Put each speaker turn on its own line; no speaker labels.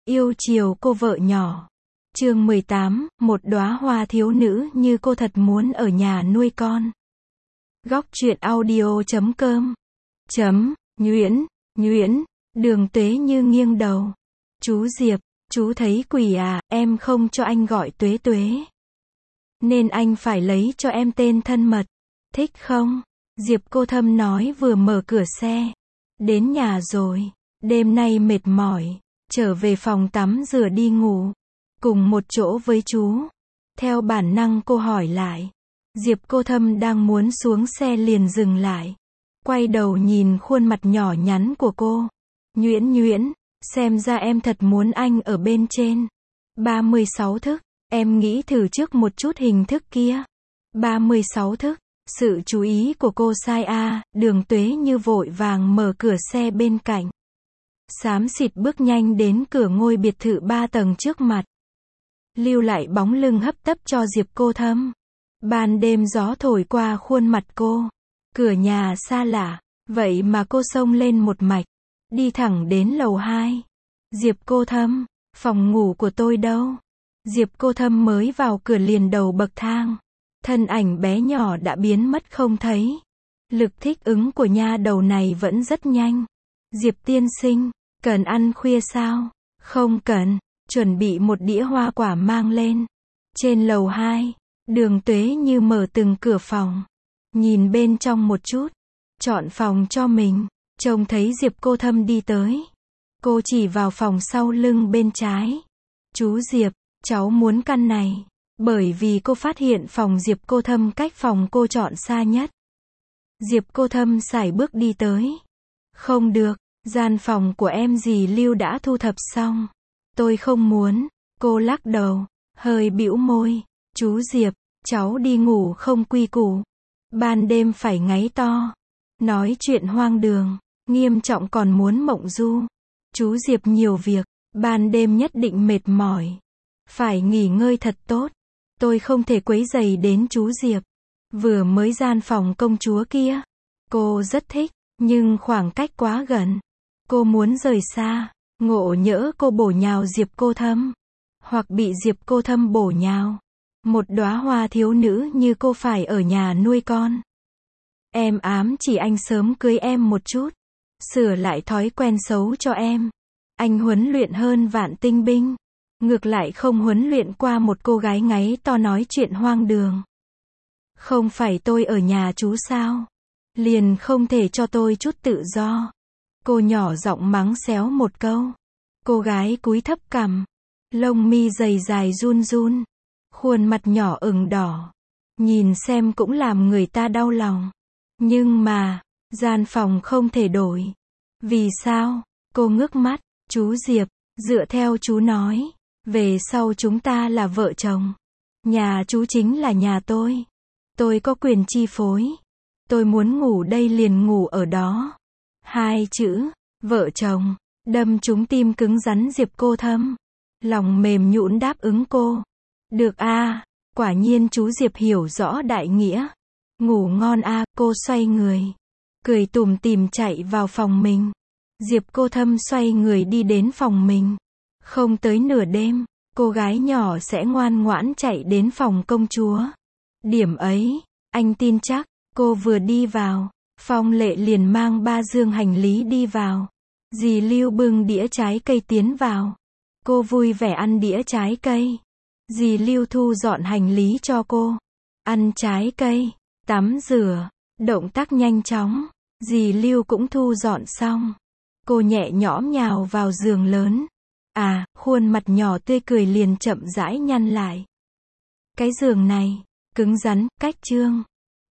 Yêu chiều cô vợ nhỏ. Chương 18, một đóa hoa thiếu nữ như cô thật muốn ở nhà nuôi con. Góc truyện audio.com. Nhuyễn, Đường Tuế Như nghiêng đầu. Chú Diệp, chú thấy quỷ à, em không cho anh gọi Tuế Tuế. Nên anh phải lấy cho em tên thân mật. Thích không? Diệp Cô Thâm nói vừa mở cửa xe. Đến nhà rồi. Đêm nay mệt mỏi. Trở về phòng tắm rửa đi ngủ. Cùng một chỗ với chú. Theo bản năng cô hỏi lại. Diệp Cô Thâm đang muốn xuống xe liền dừng lại. Quay đầu nhìn khuôn mặt nhỏ nhắn của cô. Nhuyễn, xem ra em thật muốn anh ở bên trên. 36 thức, em nghĩ thử trước một chút hình thức kia. 36 thức, sự chú ý của cô sai a. Đường Tuế Như vội vàng mở cửa xe bên cạnh. Xám xịt bước nhanh đến cửa ngôi biệt thự 3 tầng trước mặt. Lưu lại bóng lưng hấp tấp cho Diệp Cô Thâm. Ban đêm gió thổi qua khuôn mặt cô. Cửa nhà xa lạ, vậy mà cô xông lên một mạch. Đi thẳng đến lầu 2. Diệp Cô Thâm, phòng ngủ của tôi đâu? Diệp Cô Thâm mới vào cửa liền đầu bậc thang. Thân ảnh bé nhỏ đã biến mất không thấy. Lực thích ứng của nha đầu này vẫn rất nhanh. Diệp tiên sinh, cần ăn khuya sao? Không cần, chuẩn bị một đĩa hoa quả mang lên. Trên lầu 2, Đường Tuế Như mở từng cửa phòng. Nhìn bên trong một chút. Chọn phòng cho mình. Trông thấy Diệp Cô Thâm đi tới. Cô chỉ vào phòng sau lưng bên trái. Chú Diệp, cháu muốn căn này. Bởi vì cô phát hiện phòng Diệp Cô Thâm cách phòng cô chọn xa nhất. Diệp Cô Thâm sải bước đi tới. Không được, gian phòng của em dì Lưu đã thu thập xong. Tôi không muốn. Cô lắc đầu, hơi bĩu môi. Chú Diệp, cháu đi ngủ không quy củ. Ban đêm phải ngáy to. Nói chuyện hoang đường, nghiêm trọng còn muốn mộng du. Chú Diệp nhiều việc, ban đêm nhất định mệt mỏi. Phải nghỉ ngơi thật tốt. Tôi không thể quấy rầy đến chú Diệp. Vừa mới gian phòng công chúa kia. Cô rất thích, nhưng khoảng cách quá gần. Cô muốn rời xa. Ngộ nhỡ cô bổ nhào Diệp Cô Thâm. Hoặc bị Diệp Cô Thâm bổ nhào. Một đóa hoa thiếu nữ như cô phải ở nhà nuôi con. Em ám chỉ anh sớm cưới em một chút. Sửa lại thói quen xấu cho em. Anh huấn luyện hơn vạn tinh binh. Ngược lại không huấn luyện qua một cô gái ngáy to nói chuyện hoang đường. Không phải tôi ở nhà chú sao? Liền không thể cho tôi chút tự do. Cô nhỏ giọng mắng xéo một câu. Cô gái cúi thấp cằm. Lông mi dày dài run run. Khuôn mặt nhỏ ửng đỏ. Nhìn xem cũng làm người ta đau lòng. Nhưng mà, gian phòng không thể đổi. Vì sao? Cô ngước mắt. Chú Diệp, dựa theo chú nói. Về sau chúng ta là vợ chồng. Nhà chú chính là nhà tôi. Tôi có quyền chi phối. Tôi muốn ngủ đây liền ngủ ở đó. 2 chữ, vợ chồng, đâm trúng tim cứng rắn Diệp Cô Thâm. Lòng mềm nhũn đáp ứng cô. Được a, quả nhiên chú Diệp hiểu rõ đại nghĩa. Ngủ ngon a, cô xoay người. Cười tủm tỉm chạy vào phòng mình. Diệp Cô Thâm xoay người đi đến phòng mình. Không tới nửa đêm, cô gái nhỏ sẽ ngoan ngoãn chạy đến phòng công chúa. Điểm ấy, anh tin chắc. Cô vừa đi vào, Phong Lệ liền mang 3 dương hành lý đi vào. Dì Lưu bưng đĩa trái cây tiến vào. Cô vui vẻ ăn đĩa trái cây. Dì Lưu thu dọn hành lý cho cô. Ăn trái cây, tắm rửa, động tác nhanh chóng. Dì Lưu cũng thu dọn xong. Cô nhẹ nhõm nhào vào giường lớn. À, khuôn mặt nhỏ tươi cười liền chậm rãi nhăn lại. Cái giường này, cứng rắn, cách trương.